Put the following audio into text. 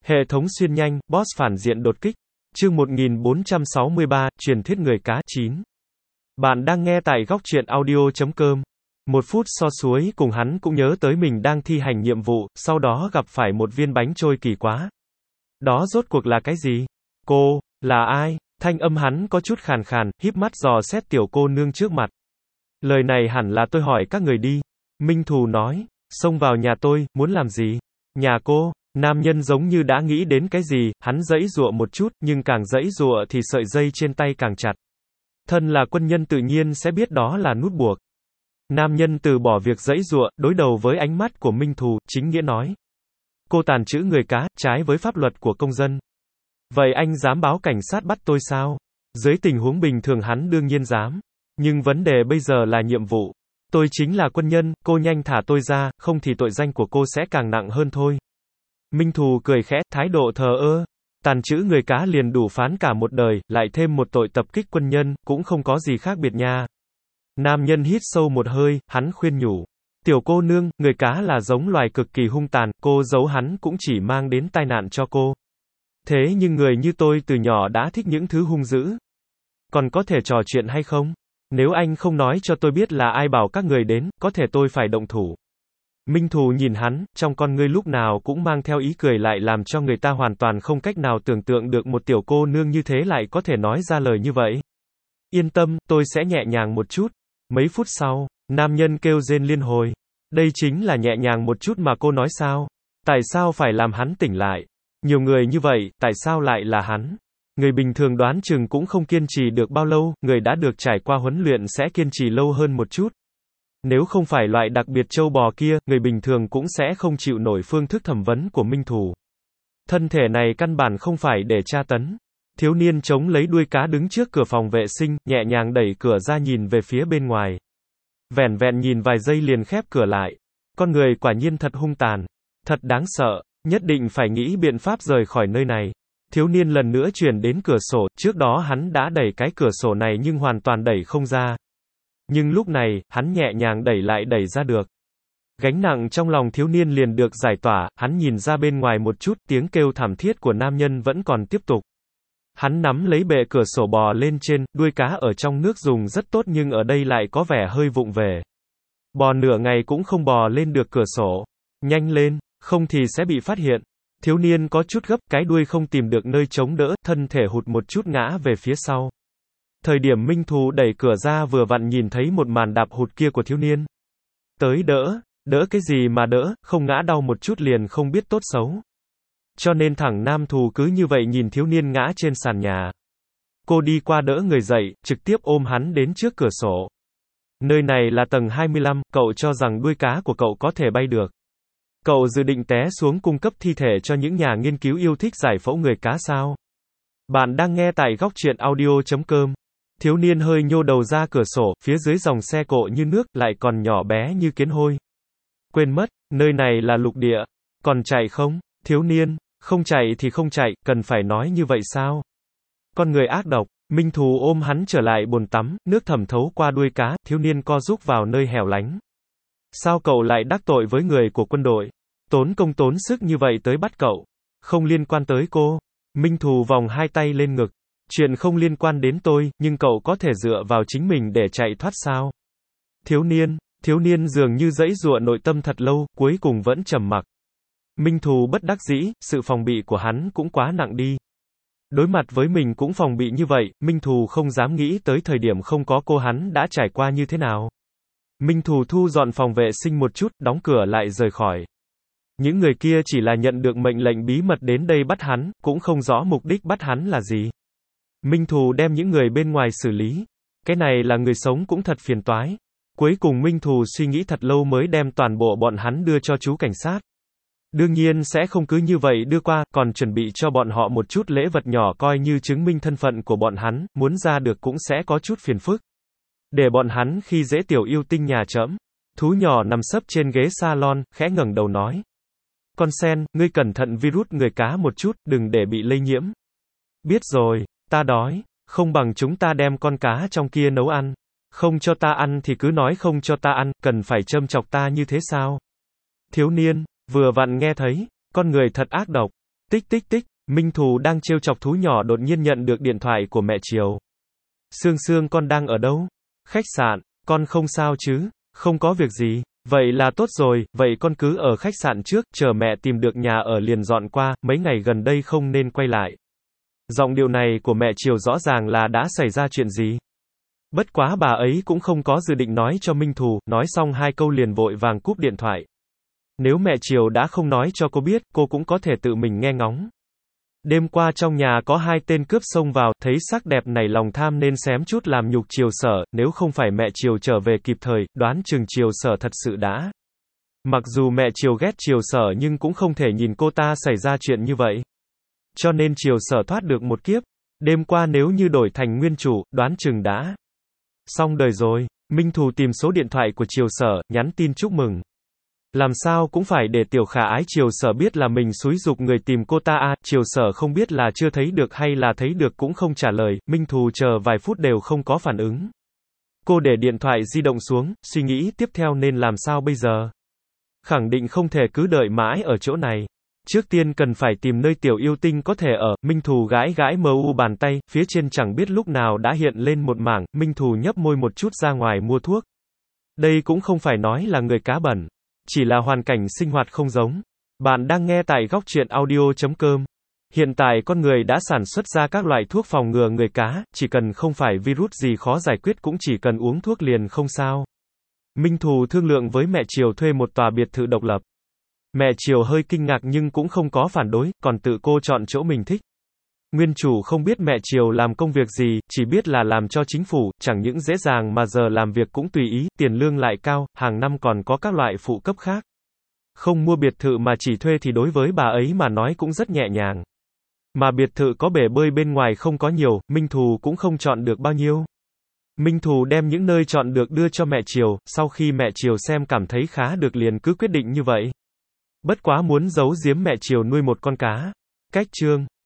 Hệ thống xuyên nhanh, boss phản diện đột kích. Chương 1463, truyền thuyết người cá 9. Bạn đang nghe tại góc truyện audio.com. Một phút so suối cùng hắn cũng nhớ tới mình đang thi hành nhiệm vụ, sau đó gặp phải một viên bánh trôi kỳ quá. Đó rốt cuộc là cái gì? Cô, là ai? Thanh âm hắn có chút khàn khàn, híp mắt dò xét tiểu cô nương trước mặt. Lời này hẳn là tôi hỏi các người đi. Minh Thù nói, xông vào nhà tôi, muốn làm gì? Nhà cô. Nam nhân giống như đã nghĩ đến cái gì, hắn giãy giụa một chút, nhưng càng giãy giụa thì sợi dây trên tay càng chặt. Thân là quân nhân tự nhiên sẽ biết đó là nút buộc. Nam nhân từ bỏ việc giãy giụa, đối đầu với ánh mắt của Minh Thù, chính nghĩa nói. Cô tàn trữ người cá, trái với pháp luật của công dân. Vậy anh dám báo cảnh sát bắt tôi sao? Dưới tình huống bình thường hắn đương nhiên dám. Nhưng vấn đề bây giờ là nhiệm vụ. Tôi chính là quân nhân, cô nhanh thả tôi ra, không thì tội danh của cô sẽ càng nặng hơn thôi. Minh Thù cười khẽ, thái độ thờ ơ. Tàn trữ người cá liền đủ phán cả một đời, lại thêm một tội tập kích quân nhân, cũng không có gì khác biệt nha. Nam nhân hít sâu một hơi, hắn khuyên nhủ. Tiểu cô nương, người cá là giống loài cực kỳ hung tàn, cô giấu hắn cũng chỉ mang đến tai nạn cho cô. Thế nhưng người như tôi từ nhỏ đã thích những thứ hung dữ. Còn có thể trò chuyện hay không? Nếu anh không nói cho tôi biết là ai bảo các người đến, có thể tôi phải động thủ. Minh Thù nhìn hắn, trong con ngươi lúc nào cũng mang theo ý cười lại làm cho người ta hoàn toàn không cách nào tưởng tượng được một tiểu cô nương như thế lại có thể nói ra lời như vậy. Yên tâm, tôi sẽ nhẹ nhàng một chút. Mấy phút sau, nam nhân kêu rên liên hồi. Đây chính là nhẹ nhàng một chút mà cô nói sao? Tại sao phải làm hắn tỉnh lại? Nhiều người như vậy, tại sao lại là hắn? Người bình thường đoán chừng cũng không kiên trì được bao lâu, người đã được trải qua huấn luyện sẽ kiên trì lâu hơn một chút. Nếu không phải loại đặc biệt trâu bò kia, người bình thường cũng sẽ không chịu nổi phương thức thẩm vấn của Minh Thù. Thân thể này căn bản không phải để tra tấn. Thiếu niên chống lấy đuôi cá đứng trước cửa phòng vệ sinh, nhẹ nhàng đẩy cửa ra nhìn về phía bên ngoài. Vẻn vẹn nhìn vài giây liền khép cửa lại. Con người quả nhiên thật hung tàn. Thật đáng sợ. Nhất định phải nghĩ biện pháp rời khỏi nơi này. Thiếu niên lần nữa chuyển đến cửa sổ, trước đó hắn đã đẩy cái cửa sổ này nhưng hoàn toàn đẩy không ra. Nhưng lúc này, hắn nhẹ nhàng đẩy ra được. Gánh nặng trong lòng thiếu niên liền được giải tỏa, hắn nhìn ra bên ngoài một chút, tiếng kêu thảm thiết của nam nhân vẫn còn tiếp tục. Hắn nắm lấy bệ cửa sổ bò lên trên, đuôi cá ở trong nước dùng rất tốt nhưng ở đây lại có vẻ hơi vụng về. Bò nửa ngày cũng không bò lên được cửa sổ. Nhanh lên, không thì sẽ bị phát hiện. Thiếu niên có chút gấp, cái đuôi không tìm được nơi chống đỡ, thân thể hụt một chút ngã về phía sau. Thời điểm Minh Thù đẩy cửa ra vừa vặn nhìn thấy một màn đạp hụt kia của thiếu niên. Tới đỡ cái gì mà đỡ, không ngã đau một chút liền không biết tốt xấu. Cho nên thẳng Nam Thù cứ như vậy nhìn thiếu niên ngã trên sàn nhà. Cô đi qua đỡ người dậy, trực tiếp ôm hắn đến trước cửa sổ. Nơi này là tầng 25, cậu cho rằng đuôi cá của cậu có thể bay được. Cậu dự định té xuống cung cấp thi thể cho những nhà nghiên cứu yêu thích giải phẫu người cá sao? Bạn đang nghe tại góc truyện audio.com. Thiếu niên hơi nhô đầu ra cửa sổ, phía dưới dòng xe cộ như nước, lại còn nhỏ bé như kiến hôi. Quên mất, nơi này là lục địa. Còn chạy không? Thiếu niên, không chạy thì không chạy, cần phải nói như vậy sao? Con người ác độc. Minh Thù ôm hắn trở lại bồn tắm, nước thẩm thấu qua đuôi cá, thiếu niên co rúc vào nơi hẻo lánh. Sao cậu lại đắc tội với người của quân đội? Tốn công tốn sức như vậy tới bắt cậu. Không liên quan tới cô. Minh Thù vòng hai tay lên ngực. Chuyện không liên quan đến tôi, nhưng cậu có thể dựa vào chính mình để chạy thoát sao? Thiếu niên dường như giãy giụa nội tâm thật lâu, cuối cùng vẫn trầm mặc. Minh Thù bất đắc dĩ, sự phòng bị của hắn cũng quá nặng đi. Đối mặt với mình cũng phòng bị như vậy, Minh Thù không dám nghĩ tới thời điểm không có cô hắn đã trải qua như thế nào. Minh Thù thu dọn phòng vệ sinh một chút, đóng cửa lại rời khỏi. Những người kia chỉ là nhận được mệnh lệnh bí mật đến đây bắt hắn, cũng không rõ mục đích bắt hắn là gì. Minh Thù đem những người bên ngoài xử lý. Cái này là người sống cũng thật phiền toái. Cuối cùng Minh Thù suy nghĩ thật lâu mới đem toàn bộ bọn hắn đưa cho chú cảnh sát. Đương nhiên sẽ không cứ như vậy đưa qua, còn chuẩn bị cho bọn họ một chút lễ vật nhỏ coi như chứng minh thân phận của bọn hắn, muốn ra được cũng sẽ có chút phiền phức. Để bọn hắn khi dễ tiểu yêu tinh nhà trẫm. Thú nhỏ nằm sấp trên ghế salon, khẽ ngẩng đầu nói. Con sen, ngươi cẩn thận virus người cá một chút, đừng để bị lây nhiễm. Biết rồi, ta đói, không bằng chúng ta đem con cá trong kia nấu ăn. Không cho ta ăn thì cứ nói không cho ta ăn, cần phải châm chọc ta như thế sao? Thiếu niên, vừa vặn nghe thấy, con người thật ác độc. Tích tích tích, Minh Thù đang trêu chọc thú nhỏ đột nhiên nhận được điện thoại của mẹ Triều. Sương Sương con đang ở đâu? Khách sạn, con không sao chứ? Không có việc gì. Vậy là tốt rồi, vậy con cứ ở khách sạn trước, chờ mẹ tìm được nhà ở liền dọn qua, mấy ngày gần đây không nên quay lại. Giọng điệu này của mẹ Triều rõ ràng là đã xảy ra chuyện gì. Bất quá bà ấy cũng không có dự định nói cho Minh Thù, nói xong 2 câu liền vội vàng cúp điện thoại. Nếu mẹ Triều đã không nói cho cô biết, cô cũng có thể tự mình nghe ngóng. Đêm qua trong nhà có 2 tên cướp xông vào, thấy sắc đẹp nảy lòng tham nên xém chút làm nhục Triều Sở, nếu không phải mẹ Triều trở về kịp thời, đoán chừng Triều Sở thật sự đã. Mặc dù mẹ Triều ghét Triều Sở nhưng cũng không thể nhìn cô ta xảy ra chuyện như vậy. Cho nên Triều Sở thoát được một kiếp. Đêm qua nếu như đổi thành nguyên chủ, đoán chừng đã xong đời rồi. Minh Thù tìm số điện thoại của Triều Sở, nhắn tin chúc mừng. Làm sao cũng phải để tiểu khả ái Triều Sở biết là mình xúi giục người tìm cô ta à, Triều Sở không biết là chưa thấy được hay là thấy được cũng không trả lời, Minh Thù chờ vài phút đều không có phản ứng. Cô để điện thoại di động xuống, suy nghĩ tiếp theo nên làm sao bây giờ. Khẳng định không thể cứ đợi mãi ở chỗ này. Trước tiên cần phải tìm nơi tiểu yêu tinh có thể ở, Minh Thù gãi gãi mờ u bàn tay, phía trên chẳng biết lúc nào đã hiện lên một mảng, Minh Thù nhấp môi một chút ra ngoài mua thuốc. Đây cũng không phải nói là người cá bẩn. Chỉ là hoàn cảnh sinh hoạt không giống. Bạn đang nghe tại góc truyện audio.com. Hiện tại con người đã sản xuất ra các loại thuốc phòng ngừa người cá, chỉ cần không phải virus gì khó giải quyết cũng chỉ cần uống thuốc liền không sao. Minh Thù thương lượng với mẹ Triều thuê một tòa biệt thự độc lập. Mẹ Triều hơi kinh ngạc nhưng cũng không có phản đối, còn tự cô chọn chỗ mình thích. Nguyên chủ không biết mẹ Triều làm công việc gì, chỉ biết là làm cho chính phủ, chẳng những dễ dàng mà giờ làm việc cũng tùy ý, tiền lương lại cao, hàng năm còn có các loại phụ cấp khác. Không mua biệt thự mà chỉ thuê thì đối với bà ấy mà nói cũng rất nhẹ nhàng. Mà biệt thự có bể bơi bên ngoài không có nhiều, Minh Thù cũng không chọn được bao nhiêu. Minh Thù đem những nơi chọn được đưa cho mẹ Triều, sau khi mẹ Triều xem cảm thấy khá được liền cứ quyết định như vậy. Bất quá muốn giấu giếm mẹ Triều nuôi một con cá. Cách chương